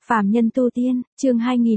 Phàm nhân tu tiên, chương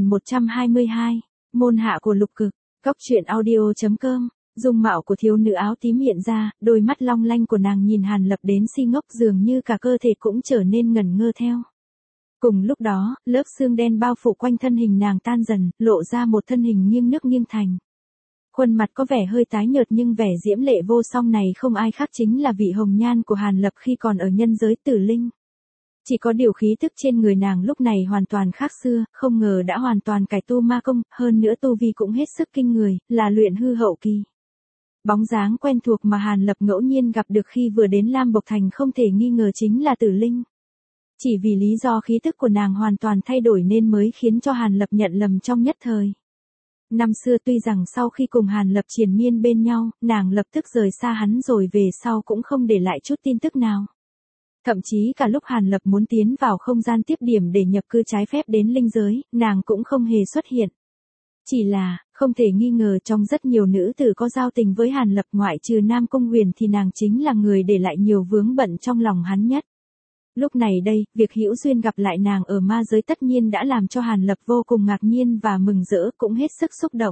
2122, môn hạ của lục cực, góc truyện audio.com, dung mạo của thiếu nữ áo tím hiện ra, đôi mắt long lanh của nàng nhìn Hàn Lập đến si ngốc dường như cả cơ thể cũng trở nên ngẩn ngơ theo. Cùng lúc đó, lớp xương đen bao phủ quanh thân hình nàng tan dần, lộ ra một thân hình nghiêng nước nghiêng thành. Khuôn mặt có vẻ hơi tái nhợt nhưng vẻ diễm lệ vô song này không ai khác chính là vị hồng nhan của Hàn Lập khi còn ở nhân giới Tử Linh. Chỉ có điều khí tức trên người nàng lúc này hoàn toàn khác xưa, không ngờ đã hoàn toàn cải tu ma công, hơn nữa tu vi cũng hết sức kinh người, là luyện hư hậu kỳ. Bóng dáng quen thuộc mà Hàn Lập ngẫu nhiên gặp được khi vừa đến Lam Bộc Thành không thể nghi ngờ chính là Tử Linh. Chỉ vì lý do khí tức của nàng hoàn toàn thay đổi nên mới khiến cho Hàn Lập nhận lầm trong nhất thời. Năm xưa tuy rằng sau khi cùng Hàn Lập triền miên bên nhau, nàng lập tức rời xa hắn rồi về sau cũng không để lại chút tin tức nào. Thậm chí cả lúc Hàn Lập muốn tiến vào không gian tiếp điểm để nhập cư trái phép đến linh giới, nàng cũng không hề xuất hiện. Chỉ là, không thể nghi ngờ trong rất nhiều nữ tử có giao tình với Hàn Lập ngoại trừ Nam Cung Huyền thì nàng chính là người để lại nhiều vướng bận trong lòng hắn nhất. Lúc này đây, việc hữu duyên gặp lại nàng ở ma giới tất nhiên đã làm cho Hàn Lập vô cùng ngạc nhiên và mừng rỡ cũng hết sức xúc động.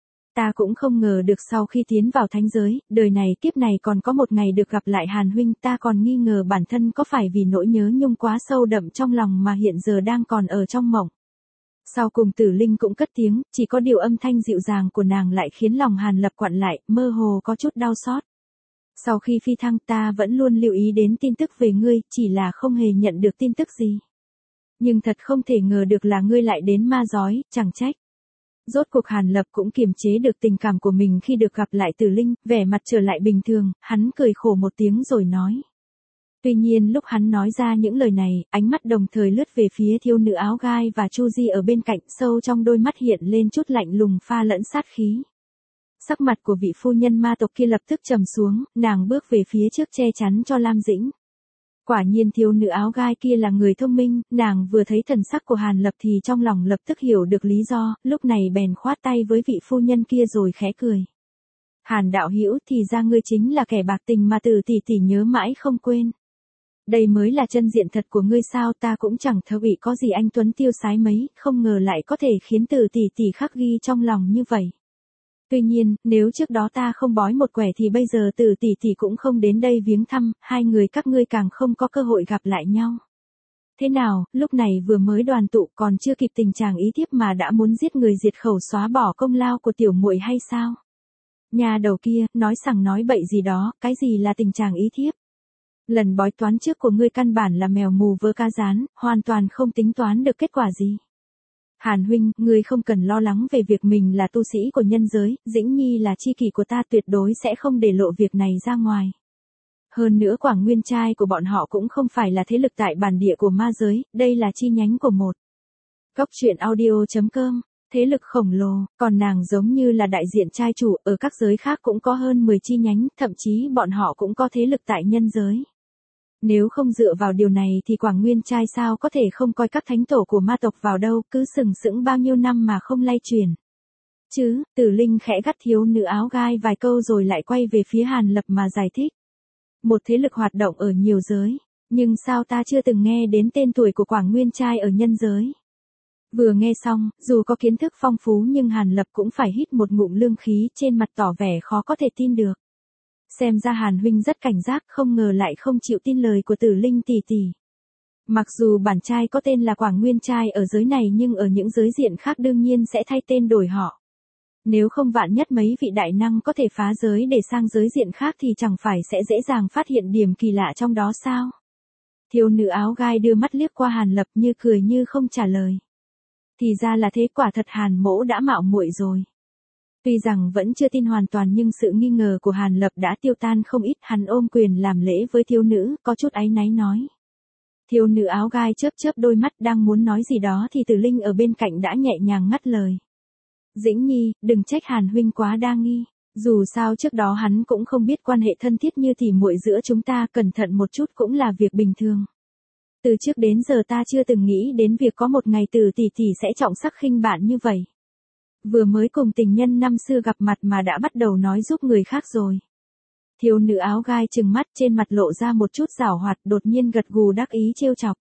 Ta cũng không ngờ được sau khi tiến vào thánh giới, đời này kiếp này còn có một ngày được gặp lại Hàn huynh, ta còn nghi ngờ bản thân có phải vì nỗi nhớ nhung quá sâu đậm trong lòng mà hiện giờ đang còn ở trong mộng. Sau cùng Tử Linh cũng cất tiếng, chỉ có điều âm thanh dịu dàng của nàng lại khiến lòng Hàn Lập quặn lại, mơ hồ có chút đau xót. Sau khi phi thăng ta vẫn luôn lưu ý đến tin tức về ngươi, chỉ là không hề nhận được tin tức gì. Nhưng thật không thể ngờ được là ngươi lại đến ma giói, chẳng trách. Rốt cuộc Hàn Lập cũng kiềm chế được tình cảm của mình khi được gặp lại Tử Linh, vẻ mặt trở lại bình thường, hắn cười khổ một tiếng rồi nói. Tuy nhiên lúc hắn nói ra những lời này, ánh mắt đồng thời lướt về phía thiếu nữ áo gai và Chu Di ở bên cạnh, sâu trong đôi mắt hiện lên chút lạnh lùng pha lẫn sát khí. Sắc mặt của vị phu nhân ma tộc kia lập tức trầm xuống, nàng bước về phía trước che chắn cho Lam Dĩnh. Quả nhiên thiếu nữ áo gai kia là người thông minh, nàng vừa thấy thần sắc của Hàn Lập thì trong lòng lập tức hiểu được lý do, lúc này bèn khoát tay với vị phu nhân kia rồi khẽ cười. Hàn đạo hữu thì ra ngươi chính là kẻ bạc tình mà Từ tỷ tỷ nhớ mãi không quên. Đây mới là chân diện thật của ngươi sao, ta cũng chẳng thấu bị có gì anh tuấn tiêu sái mấy, không ngờ lại có thể khiến Từ tỷ tỷ khắc ghi trong lòng như vậy. Tuy nhiên, nếu trước đó ta không bói một quẻ thì bây giờ Từ tỷ tỷ cũng không đến đây viếng thăm, hai người các ngươi càng không có cơ hội gặp lại nhau. Thế nào, lúc này vừa mới đoàn tụ còn chưa kịp tình trạng ý thiếp mà đã muốn giết người diệt khẩu xóa bỏ công lao của tiểu muội hay sao? Nhà đầu kia, nói sằng nói bậy gì đó, cái gì là tình trạng ý thiếp? Lần bói toán trước của ngươi căn bản là mèo mù vớ cá rán, hoàn toàn không tính toán được kết quả gì. Hàn huynh, ngươi không cần lo lắng về việc mình là tu sĩ của nhân giới, Dĩnh Nhi là tri kỷ của ta tuyệt đối sẽ không để lộ việc này ra ngoài. Hơn nữa Quảng Nguyên trai của bọn họ cũng không phải là thế lực tại bản địa của ma giới, đây là chi nhánh của một góc truyện audio.com, thế lực khổng lồ, còn nàng giống như là đại diện trai chủ, ở các giới khác cũng có hơn 10 chi nhánh, thậm chí bọn họ cũng có thế lực tại nhân giới. Nếu không dựa vào điều này thì Quảng Nguyên trai sao có thể không coi các thánh tổ của ma tộc vào đâu, cứ sừng sững bao nhiêu năm mà không lay chuyển. Chứ, Tử Linh khẽ gắt thiếu nữ áo gai vài câu rồi lại quay về phía Hàn Lập mà giải thích. Một thế lực hoạt động ở nhiều giới, nhưng sao ta chưa từng nghe đến tên tuổi của Quảng Nguyên trai ở nhân giới. Vừa nghe xong, dù có kiến thức phong phú nhưng Hàn Lập cũng phải hít một ngụm lương khí, trên mặt tỏ vẻ khó có thể tin được. Xem ra Hàn huynh rất cảnh giác, không ngờ lại không chịu tin lời của Tử Linh tỷ tỷ. Mặc dù bản trai có tên là Quảng Nguyên trai ở giới này nhưng ở những giới diện khác đương nhiên sẽ thay tên đổi họ. Nếu không vạn nhất mấy vị đại năng có thể phá giới để sang giới diện khác thì chẳng phải sẽ dễ dàng phát hiện điểm kỳ lạ trong đó sao? Thiếu nữ áo gai đưa mắt liếc qua Hàn Lập như cười như không trả lời. Thì ra là thế, quả thật Hàn mỗ đã mạo muội rồi. Tuy rằng vẫn chưa tin hoàn toàn nhưng sự nghi ngờ của Hàn Lập đã tiêu tan không ít, hắn ôm quyền làm lễ với thiếu nữ, có chút áy náy nói. Thiếu nữ áo gai chớp chớp đôi mắt đang muốn nói gì đó thì Tử Linh ở bên cạnh đã nhẹ nhàng ngắt lời. Dĩnh Nhi, đừng trách Hàn huynh quá đa nghi, dù sao trước đó hắn cũng không biết quan hệ thân thiết như tỉ muội giữa chúng ta, cẩn thận một chút cũng là việc bình thường. Từ trước đến giờ ta chưa từng nghĩ đến việc có một ngày Từ tỷ tỷ sẽ trọng sắc khinh bạn như vậy. Vừa mới cùng tình nhân năm xưa gặp mặt mà đã bắt đầu nói giúp người khác rồi. Thiếu nữ áo gai trừng mắt, trên mặt lộ ra một chút giảo hoạt, đột nhiên gật gù đắc ý trêu chọc.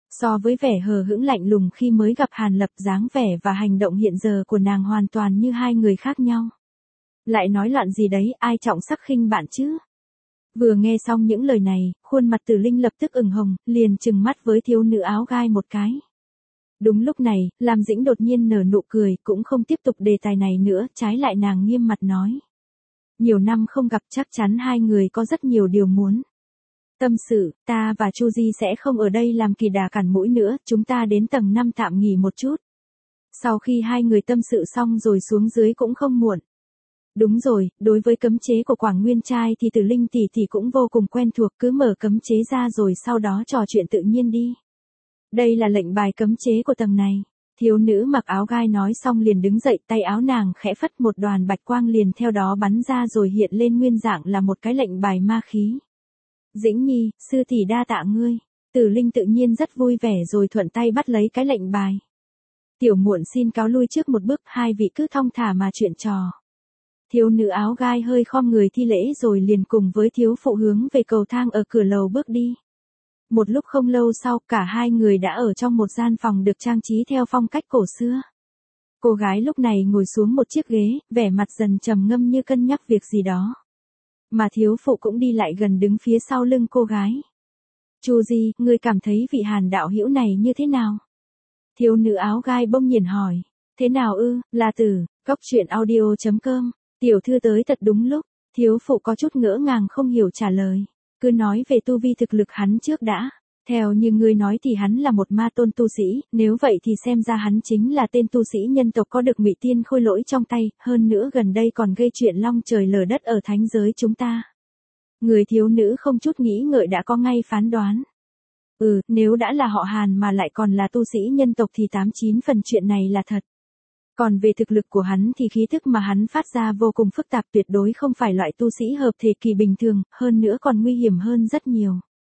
So với vẻ hờ hững lạnh lùng khi mới gặp Hàn Lập, dáng vẻ và hành động hiện giờ của nàng hoàn toàn như hai người khác nhau. Lại nói loạn gì đấy, ai trọng sắc khinh bạn chứ? Vừa nghe xong những lời này, khuôn mặt Tử Linh lập tức ửng hồng, liền trừng mắt với thiếu nữ áo gai một cái. Đúng lúc này, Lam Dĩnh đột nhiên nở nụ cười, cũng không tiếp tục đề tài này nữa, trái lại nàng nghiêm mặt nói. Nhiều năm không gặp, chắc chắn hai người có rất nhiều điều muốn tâm sự, ta và Chu Di sẽ không ở đây làm kỳ đà cản mũi nữa, chúng ta đến tầng 5 tạm nghỉ một chút. Sau khi hai người tâm sự xong rồi xuống dưới cũng không muộn. Đúng rồi, đối với cấm chế của Quảng Nguyên trai thì Tử Linh tỷ tỷ cũng vô cùng quen thuộc, cứ mở cấm chế ra rồi sau đó trò chuyện tự nhiên đi. Đây là lệnh bài cấm chế của tầng này. Thiếu nữ mặc áo gai nói xong liền đứng dậy, tay áo nàng khẽ phất, một đoàn bạch quang liền theo đó bắn ra rồi hiện lên nguyên dạng là một cái lệnh bài ma khí. Dĩnh Nhi, sư tỷ đa tạ ngươi. Tử Linh tự nhiên rất vui vẻ rồi thuận tay bắt lấy cái lệnh bài. Tiểu muội xin cáo lui trước một bước, hai vị cứ thong thả mà chuyện trò. Thiếu nữ áo gai hơi khom người thi lễ rồi liền cùng với thiếu phụ hướng về cầu thang ở cửa lầu bước đi. Một lúc không lâu sau, cả hai người đã ở trong một gian phòng được trang trí theo phong cách cổ xưa. Cô gái lúc này ngồi xuống một chiếc ghế, vẻ mặt dần trầm ngâm như cân nhắc việc gì đó. Mà thiếu phụ cũng đi lại gần đứng phía sau lưng cô gái. Chu Di, ngươi cảm thấy vị Hàn đạo hữu này như thế nào? Thiếu nữ áo gai bỗng nhiên hỏi. Thế nào ư, là Tử, cóc truyện audio.com. Tiểu thư tới thật đúng lúc, thiếu phụ có chút ngỡ ngàng không hiểu trả lời. Cứ nói về tu vi thực lực hắn trước đã. Theo như ngươi nói thì hắn là một ma tôn tu sĩ, nếu vậy thì xem ra hắn chính là tên tu sĩ nhân tộc có được Ngụy Tiên Khôi Lỗi trong tay, hơn nữa gần đây còn gây chuyện long trời lở đất ở thánh giới chúng ta. Người thiếu nữ không chút nghĩ ngợi đã có ngay phán đoán. Nếu đã là họ Hàn mà lại còn là tu sĩ nhân tộc thì 89 phần chuyện này là thật. Còn về thực lực của hắn thì khí thức mà hắn phát ra vô cùng phức tạp, tuyệt đối không phải loại tu sĩ hợp thể kỳ bình thường, hơn nữa còn nguy hiểm hơn rất nhiều.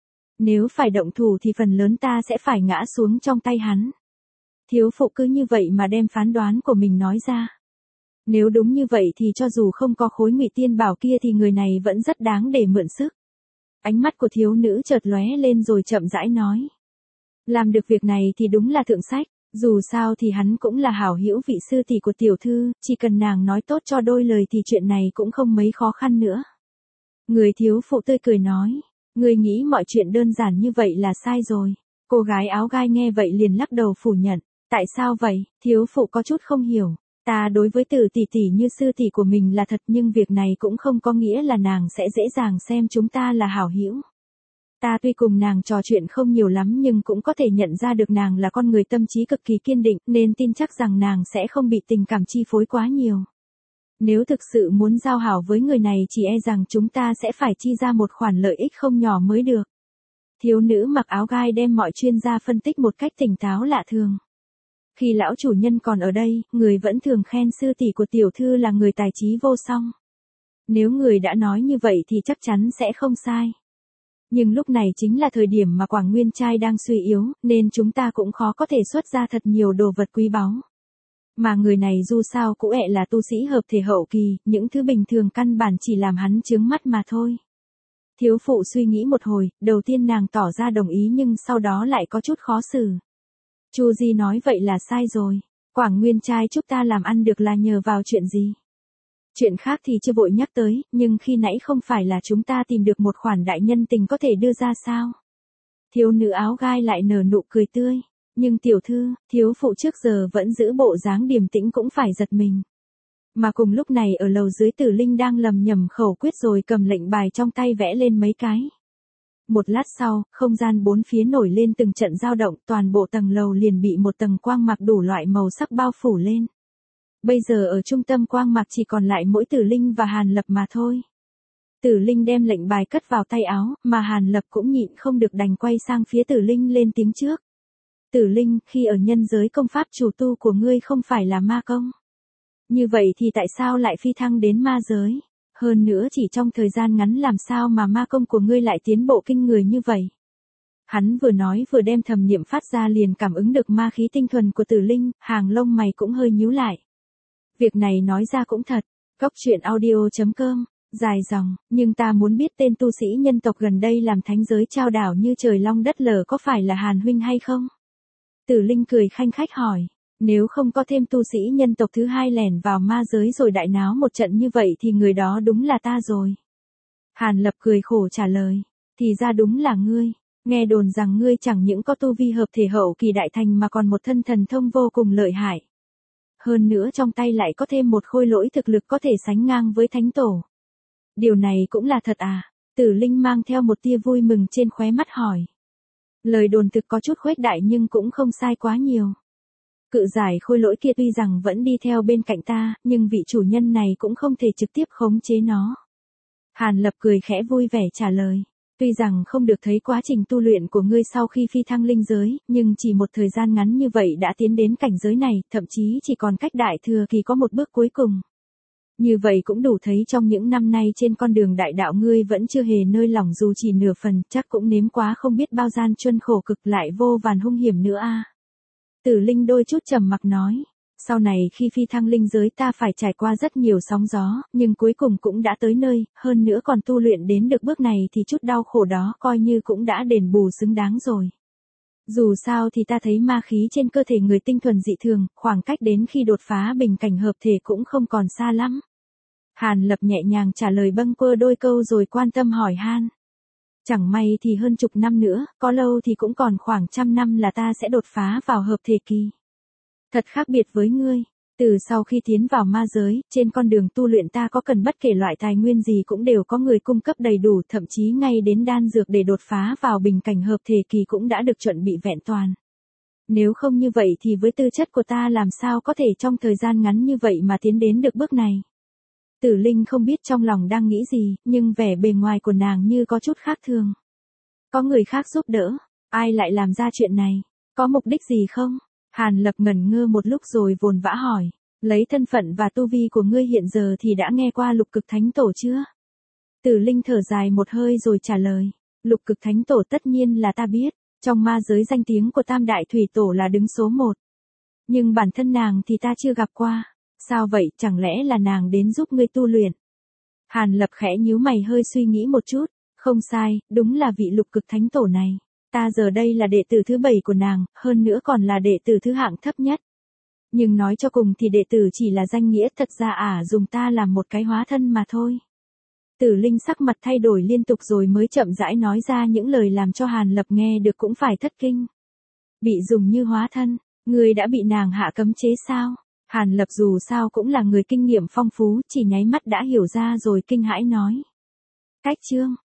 Nếu phải động thủ thì phần lớn ta sẽ phải ngã xuống trong tay hắn. Thiếu phụ cứ như vậy mà đem phán đoán của mình nói ra. Nếu đúng như vậy thì cho dù không có khối Ngụy Tiên bảo kia thì người này vẫn rất đáng để mượn sức. Ánh mắt của thiếu nữ chợt lóe lên rồi chậm rãi nói. Làm được việc này thì đúng là thượng sách, dù sao thì hắn cũng là hảo hữu vị sư tỷ của tiểu thư, chỉ cần nàng nói tốt cho đôi lời thì chuyện này cũng không mấy khó khăn nữa. Người thiếu phụ tươi cười nói. Người nghĩ mọi chuyện đơn giản như vậy là sai rồi. Cô gái áo gai nghe vậy liền lắc đầu phủ nhận. Tại sao vậy? Thiếu phụ có chút không hiểu. Ta đối với Tử tỷ tỷ như sư tỷ của mình là thật, nhưng việc này cũng không có nghĩa là nàng sẽ dễ dàng xem chúng ta là hảo hữu. Ta tuy cùng nàng trò chuyện không nhiều lắm nhưng cũng có thể nhận ra được nàng là con người tâm trí cực kỳ kiên định, nên tin chắc rằng nàng sẽ không bị tình cảm chi phối quá nhiều. Nếu thực sự muốn giao hảo với người này chỉ e rằng chúng ta sẽ phải chi ra một khoản lợi ích không nhỏ mới được. Thiếu nữ mặc áo gai đem mọi chuyên gia phân tích một cách tỉnh táo lạ thường. Khi lão chủ nhân còn ở đây, người vẫn thường khen sư tỷ của tiểu thư là người tài trí vô song. Nếu người đã nói như vậy thì chắc chắn sẽ không sai. Nhưng lúc này chính là thời điểm mà Quảng Nguyên trai đang suy yếu, nên chúng ta cũng khó có thể xuất ra thật nhiều đồ vật quý báu. Mà người này dù sao cũng là tu sĩ hợp thể hậu kỳ, những thứ bình thường căn bản chỉ làm hắn chướng mắt mà thôi. Thiếu phụ suy nghĩ một hồi, đầu tiên nàng tỏ ra đồng ý nhưng sau đó lại có chút khó xử. Chu Di nói vậy là sai rồi. Quảng Nguyên trai giúp ta làm ăn được là nhờ vào chuyện gì? Chuyện khác thì chưa vội nhắc tới, nhưng khi nãy không phải là chúng ta tìm được một khoản đại nhân tình có thể đưa ra sao? Thiếu nữ áo gai lại nở nụ cười tươi. Nhưng tiểu thư, thiếu phụ trước giờ vẫn giữ bộ dáng điềm tĩnh cũng phải giật mình. Mà cùng lúc này ở lầu dưới Tử Linh đang lầm nhầm khẩu quyết rồi cầm lệnh bài trong tay vẽ lên mấy cái. Một lát sau, không gian bốn phía nổi lên từng trận dao động, toàn bộ tầng lầu liền bị một tầng quang mạc đủ loại màu sắc bao phủ lên. Bây giờ ở trung tâm quang mạc chỉ còn lại mỗi Tử Linh và Hàn Lập mà thôi. Tử Linh đem lệnh bài cất vào tay áo, mà Hàn Lập cũng nhịn không được đành quay sang phía Tử Linh lên tiếng trước. Tử Linh, khi ở nhân giới công pháp chủ tu của ngươi không phải là ma công. Như vậy thì tại sao lại phi thăng đến ma giới? Hơn nữa chỉ trong thời gian ngắn làm sao mà ma công của ngươi lại tiến bộ kinh người như vậy? Hắn vừa nói vừa đem thầm niệm phát ra liền cảm ứng được ma khí tinh thuần của Tử Linh, hàng lông mày cũng hơi nhíu lại. Việc này nói ra cũng thật. Cóc truyện audio.com Dài dòng, nhưng ta muốn biết tên tu sĩ nhân tộc gần đây làm thánh giới trao đảo như trời long đất lở có phải là Hàn huynh hay không? Tử Linh cười khanh khách hỏi, nếu không có thêm tu sĩ nhân tộc thứ hai lẻn vào ma giới rồi đại náo một trận như vậy thì người đó đúng là ta rồi. Hàn Lập cười khổ trả lời, thì ra đúng là ngươi, nghe đồn rằng ngươi chẳng những có tu vi hợp thể hậu kỳ đại thành mà còn một thân thần thông vô cùng lợi hại. Hơn nữa trong tay lại có thêm một khôi lỗi thực lực có thể sánh ngang với thánh tổ. Điều này cũng là thật à? Tử Linh mang theo một tia vui mừng trên khóe mắt hỏi. Lời đồn thực có chút khuếch đại nhưng cũng không sai quá nhiều. Cự giải khôi lỗi kia tuy rằng vẫn đi theo bên cạnh ta, nhưng vị chủ nhân này cũng không thể trực tiếp khống chế nó. Hàn Lập cười khẽ vui vẻ trả lời. Tuy rằng không được thấy quá trình tu luyện của ngươi sau khi phi thăng linh giới, nhưng chỉ một thời gian ngắn như vậy đã tiến đến cảnh giới này, thậm chí chỉ còn cách đại thừa kỳ có một bước cuối cùng. Như vậy cũng đủ thấy trong những năm nay trên con đường đại đạo ngươi vẫn chưa hề nơi lỏng dù chỉ nửa phần, chắc cũng nếm quá không biết bao gian truân khổ cực lại vô vàn hung hiểm nữa a. Tử Linh đôi chút trầm mặc nói, sau này khi phi thăng linh giới ta phải trải qua rất nhiều sóng gió, nhưng cuối cùng cũng đã tới nơi, hơn nữa còn tu luyện đến được bước này thì chút đau khổ đó coi như cũng đã đền bù xứng đáng rồi. Dù sao thì ta thấy ma khí trên cơ thể người tinh thuần dị thường, khoảng cách đến khi đột phá bình cảnh hợp thể cũng không còn xa lắm. Hàn Lập nhẹ nhàng trả lời bâng quơ đôi câu rồi quan tâm hỏi han. Chẳng may thì hơn chục năm nữa, có lâu thì cũng còn khoảng 100 năm là ta sẽ đột phá vào hợp thể kỳ. Thật khác biệt với ngươi, từ sau khi tiến vào ma giới, trên con đường tu luyện ta có cần bất kể loại tài nguyên gì cũng đều có người cung cấp đầy đủ, thậm chí ngay đến đan dược để đột phá vào bình cảnh hợp thể kỳ cũng đã được chuẩn bị vẹn toàn. Nếu không như vậy thì với tư chất của ta làm sao có thể trong thời gian ngắn như vậy mà tiến đến được bước này. Tử Linh không biết trong lòng đang nghĩ gì, nhưng vẻ bề ngoài của nàng như có chút khác thường. Có người khác giúp đỡ, ai lại làm ra chuyện này, có mục đích gì không? Hàn Lập ngẩn ngơ một lúc rồi vồn vã hỏi, lấy thân phận và tu vi của ngươi hiện giờ thì đã nghe qua Lục Cực Thánh Tổ chưa? Tử Linh thở dài một hơi rồi trả lời, Lục Cực Thánh Tổ tất nhiên là ta biết, trong ma giới danh tiếng của Tam Đại Thủy Tổ là đứng số 1. Nhưng bản thân nàng thì ta chưa gặp qua, sao vậy, chẳng lẽ là nàng đến giúp ngươi tu luyện? Hàn Lập khẽ nhíu mày hơi suy nghĩ một chút, không sai, đúng là vị Lục Cực Thánh Tổ này. Ta giờ đây là đệ tử thứ 7 của nàng, hơn nữa còn là đệ tử thứ hạng thấp nhất. Nhưng nói cho cùng thì đệ tử chỉ là danh nghĩa, thật ra dùng ta làm một cái hóa thân mà thôi. Tử Linh sắc mặt thay đổi liên tục rồi mới chậm rãi nói ra những lời làm cho Hàn Lập nghe được cũng phải thất kinh. Bị dùng như hóa thân, ngươi đã bị nàng hạ cấm chế sao? Hàn Lập dù sao cũng là người kinh nghiệm phong phú, chỉ nháy mắt đã hiểu ra rồi kinh hãi nói. Cách chương